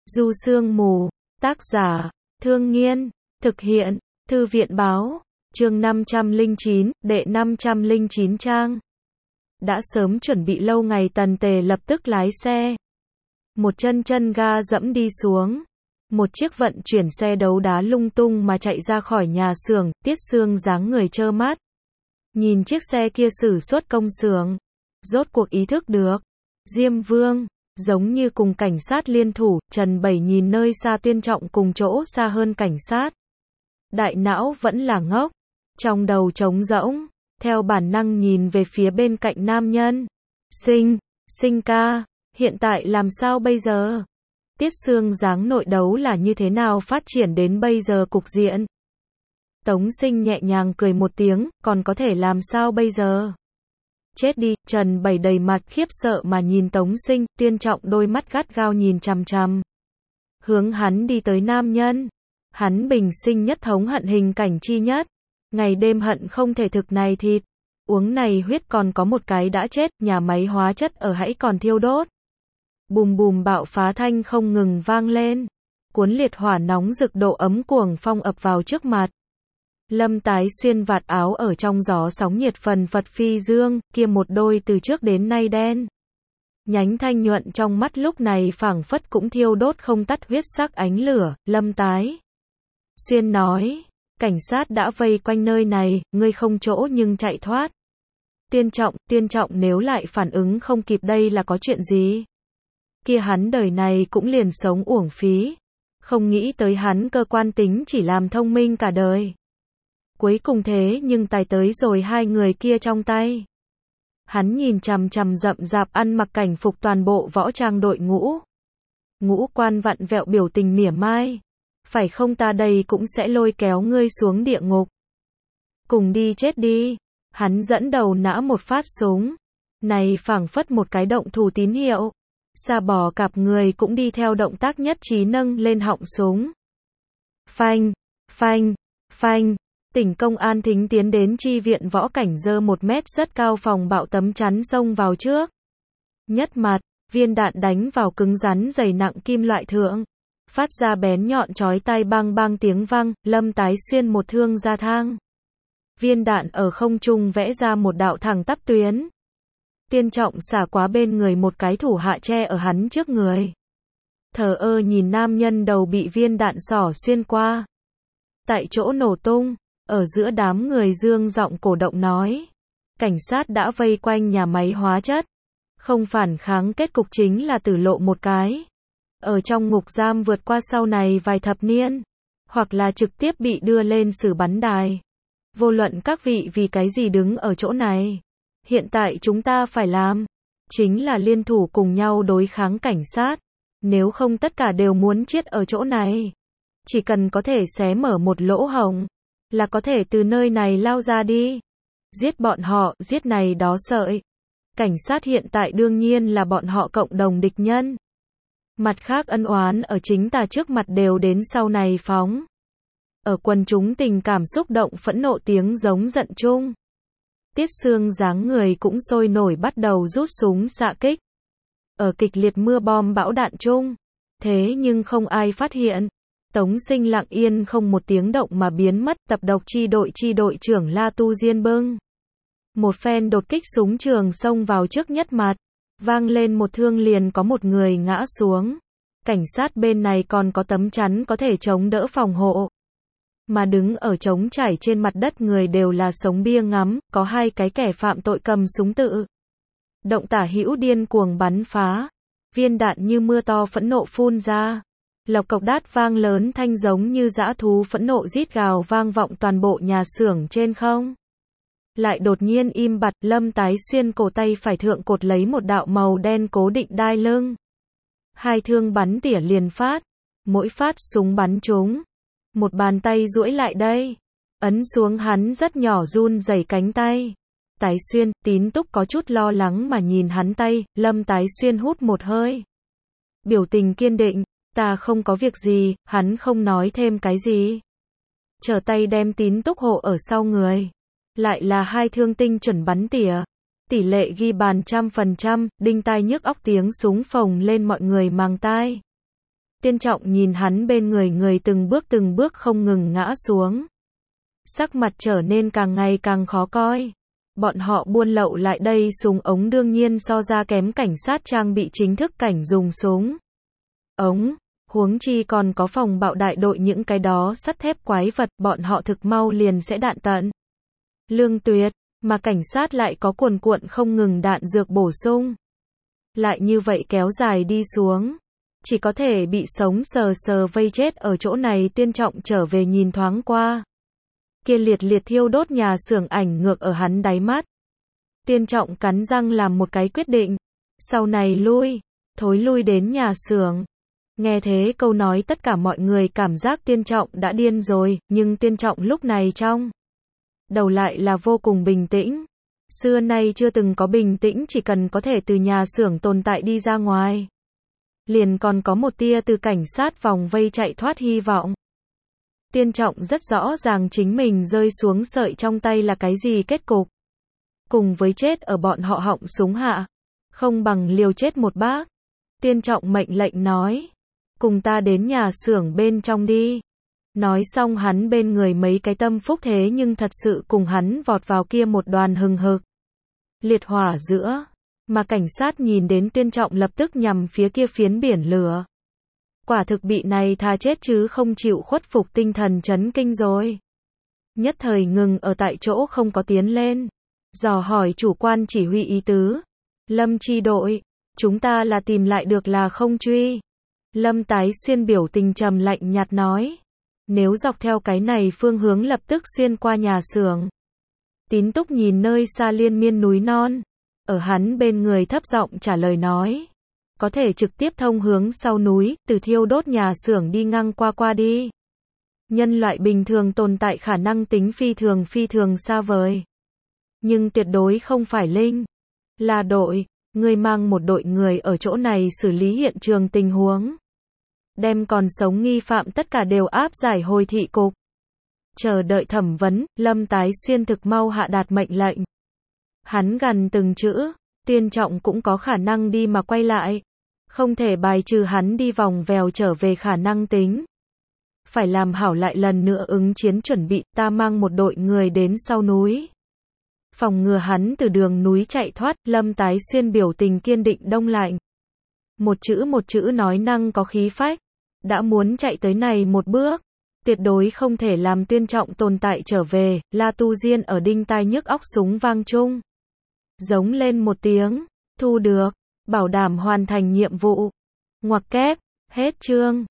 Du Sương Mù, tác giả, Thương Nghiên, thực hiện, Thư viện báo, chương 509, đệ 509 trang. Đã sớm chuẩn bị lâu ngày Tần Tề lập tức lái xe. Một chân ga dẫm đi xuống. Một chiếc vận chuyển xe đấu đá lung tung mà chạy ra khỏi nhà xưởng, Tiết Sương dáng người trơ mắt. Nhìn chiếc xe kia xử suốt công xưởng. Rốt cuộc ý thức được. Diêm Vương, giống như cùng cảnh sát liên thủ, Trần Bảy nhìn nơi xa Tuyên Trọng cùng chỗ xa hơn cảnh sát. Đại não vẫn là ngốc. Trong đầu trống rỗng, theo bản năng nhìn về phía bên cạnh nam nhân. Sinh ca, hiện tại làm sao bây giờ? Tiết Sương dáng nội đấu là như thế nào phát triển đến bây giờ cục diện? Tống Sinh nhẹ nhàng cười một tiếng, còn có thể làm sao bây giờ? Chết đi, Trần Bảy đầy mặt khiếp sợ mà nhìn Tống Sinh, Tuyên Trọng đôi mắt gắt gao nhìn chằm chằm. Hướng hắn đi tới nam nhân. Hắn bình sinh nhất thống hận hình cảnh chi nhất. Ngày đêm hận không thể thực này thịt. Uống này huyết còn có một cái đã chết, nhà máy hóa chất ở hãy còn thiêu đốt. Bùm bùm bạo phá thanh không ngừng vang lên. Cuốn liệt hỏa nóng rực độ ấm cuồng phong ập vào trước mặt. Lâm Tái Xuyên vạt áo ở trong gió sóng nhiệt phần phật phi dương, kia một đôi từ trước đến nay đen. Nhánh thanh nhuận trong mắt lúc này phảng phất cũng thiêu đốt không tắt huyết sắc ánh lửa. Lâm Tái Xuyên nói, cảnh sát đã vây quanh nơi này, ngươi không chỗ nhưng chạy thoát. Tuyên Trọng nếu lại phản ứng không kịp đây là có chuyện gì? Kia hắn đời này cũng liền sống uổng phí. Không nghĩ tới hắn cơ quan tính chỉ làm thông minh cả đời. Cuối cùng thế nhưng tài tới rồi hai người kia trong tay. Hắn nhìn chằm chằm rậm rạp ăn mặc cảnh phục toàn bộ võ trang đội ngũ. Ngũ quan vặn vẹo biểu tình mỉa mai. Phải không ta đây cũng sẽ lôi kéo ngươi xuống địa ngục. Cùng đi chết đi. Hắn dẫn đầu nã một phát súng. Này phảng phất một cái động thủ tín hiệu. Xa bò cạp người cũng đi theo động tác nhất trí nâng lên họng súng. Phanh. Tỉnh công an thính tiến đến chi viện võ cảnh dơ 1 mét rất cao phòng bạo tấm chắn xông vào trước. Nhất mặt, viên đạn đánh vào cứng rắn dày nặng kim loại thượng. Phát ra bén nhọn chói tai bang bang tiếng vang, Lâm Tái Xuyên một thương ra thang. Viên đạn ở không trung vẽ ra một đạo thẳng tắp tuyến. Tuyên Trọng xả quá bên người một cái thủ hạ che ở hắn trước người. Thờ ơ nhìn nam nhân đầu bị viên đạn xỏ xuyên qua. Tại chỗ nổ tung, ở giữa đám người dương giọng cổ động nói. Cảnh sát đã vây quanh nhà máy hóa chất. Không phản kháng kết cục chính là tử lộ một cái. Ở trong ngục giam vượt qua sau này vài thập niên. Hoặc là trực tiếp bị đưa lên xử bắn đài. Vô luận các vị vì cái gì đứng ở chỗ này. Hiện tại chúng ta phải làm. Chính là liên thủ cùng nhau đối kháng cảnh sát. Nếu không tất cả đều muốn chết ở chỗ này. Chỉ cần có thể xé mở một lỗ hổng. Là có thể từ nơi này lao ra đi. Giết bọn họ, giết này đó sợi. Cảnh sát hiện tại đương nhiên là bọn họ cộng đồng địch nhân. Mặt khác ân oán ở chính ta trước mặt đều đến sau này phóng. Ở quần chúng tình cảm xúc động phẫn nộ tiếng giống giận chung. Tiết Sương dáng người cũng sôi nổi bắt đầu rút súng xạ kích. Ở kịch liệt mưa bom bão đạn chung. Thế nhưng không ai phát hiện. Tống Sinh lặng yên không một tiếng động mà biến mất. Tập độc chi đội trưởng La Tu Diên Bưng. Một phen đột kích súng trường xông vào trước nhất mặt. Vang lên một thương liền có một người ngã xuống. Cảnh sát bên này còn có tấm chắn có thể chống đỡ phòng hộ. Mà đứng ở trống trải trên mặt đất người đều là sống bia ngắm, có hai cái kẻ phạm tội cầm súng tự. Động tả hữu điên cuồng bắn phá. Viên đạn như mưa to phẫn nộ phun ra. Lộc cộc đát vang lớn thanh giống như dã thú phẫn nộ rít gào vang vọng toàn bộ nhà xưởng trên không. Lại đột nhiên im bặt, Lâm Tái Xuyên cổ tay phải thượng cột lấy một đạo màu đen cố định đai lưng. Hai thương bắn tỉa liền phát. Mỗi phát súng bắn trúng. Một bàn tay duỗi lại đây. Ấn xuống hắn rất nhỏ run rẩy cánh tay. Tái Xuyên, Tín Túc có chút lo lắng mà nhìn hắn tay. Lâm Tái Xuyên hút một hơi. Biểu tình kiên định. Ta không có việc gì, hắn không nói thêm cái gì. Trở tay đem Tín Túc hộ ở sau người. Lại là hai thương tinh chuẩn bắn tỉa. Tỷ lệ ghi bàn 100%, đinh tai nhức óc tiếng súng phồng lên mọi người màng tai. Tiên Trọng nhìn hắn bên người từng bước không ngừng ngã xuống. Sắc mặt trở nên càng ngày càng khó coi. Bọn họ buôn lậu lại đây súng ống đương nhiên so ra kém cảnh sát trang bị chính thức cảnh dùng súng ống. Huống chi còn có phòng bạo đại đội những cái đó sắt thép quái vật, bọn họ thực mau liền sẽ đạn tận. Lương tuyệt, mà cảnh sát lại có cuồn cuộn không ngừng đạn dược bổ sung. Lại như vậy kéo dài đi xuống, chỉ có thể bị sống sờ vây chết ở chỗ này. Tiên Trọng trở về nhìn thoáng qua. Kia liệt liệt thiêu đốt nhà xưởng ảnh ngược ở hắn đáy mắt. Tiên Trọng cắn răng làm một cái quyết định. Sau này thối lui đến nhà xưởng. Nghe thế câu nói tất cả mọi người cảm giác Tiên Trọng đã điên rồi, nhưng Tiên Trọng lúc này trong đầu lại là vô cùng bình tĩnh. Xưa nay chưa từng có bình tĩnh, chỉ cần có thể từ nhà xưởng tồn tại đi ra ngoài. Liền còn có một tia từ cảnh sát vòng vây chạy thoát hy vọng. Tiên Trọng rất rõ ràng chính mình rơi xuống sợi trong tay là cái gì kết cục. Cùng với chết ở bọn họ họng súng hạ, không bằng liều chết một bác. Tiên Trọng mệnh lệnh nói, cùng ta đến nhà xưởng bên trong đi. Nói xong hắn bên người mấy cái tâm phúc thế nhưng thật sự cùng hắn vọt vào kia một đoàn hừng hực liệt hỏa giữa, mà cảnh sát nhìn đến Tiên Trọng lập tức nhằm phía kia phiến biển lửa. Quả thực bị này tha chết chứ không chịu khuất phục, tinh thần chấn kinh rồi. Nhất thời ngừng ở tại chỗ không có tiến lên. Dò hỏi chủ quan chỉ huy ý tứ. Lâm chi đội, chúng ta là tìm lại được là không truy. Lâm Tái Xuyên biểu tình trầm lạnh nhạt nói. Nếu dọc theo cái này phương hướng lập tức xuyên qua nhà xưởng. Tín Túc nhìn nơi xa liên miên núi non. Ở hắn bên người thấp giọng trả lời nói. Có thể trực tiếp thông hướng sau núi, từ thiêu đốt nhà xưởng đi ngang qua đi. Nhân loại bình thường tồn tại khả năng tính phi thường xa vời. Nhưng tuyệt đối không phải linh. Là đội, người mang một đội người ở chỗ này xử lý hiện trường tình huống. Đem còn sống nghi phạm tất cả đều áp giải hồi thị cục. Chờ đợi thẩm vấn, Lâm Tái Xuyên thực mau hạ đạt mệnh lệnh. Hắn gần từng chữ, Tiên Trọng cũng có khả năng đi mà quay lại. Không thể bài trừ hắn đi vòng vèo trở về khả năng tính. Phải làm hảo lại lần nữa ứng chiến chuẩn bị, ta mang một đội người đến sau núi. Phòng ngừa hắn từ đường núi chạy thoát, Lâm Tái Xuyên biểu tình kiên định đông lạnh. Một chữ nói năng có khí phách. Đã muốn chạy tới này một bước. Tuyệt đối không thể làm Tiên Trọng tồn tại trở về. La Tu Diên ở đinh tai nhức óc súng vang chung. Giống lên một tiếng. Thu được. Bảo đảm hoàn thành nhiệm vụ. Ngoặc kép. Hết chương.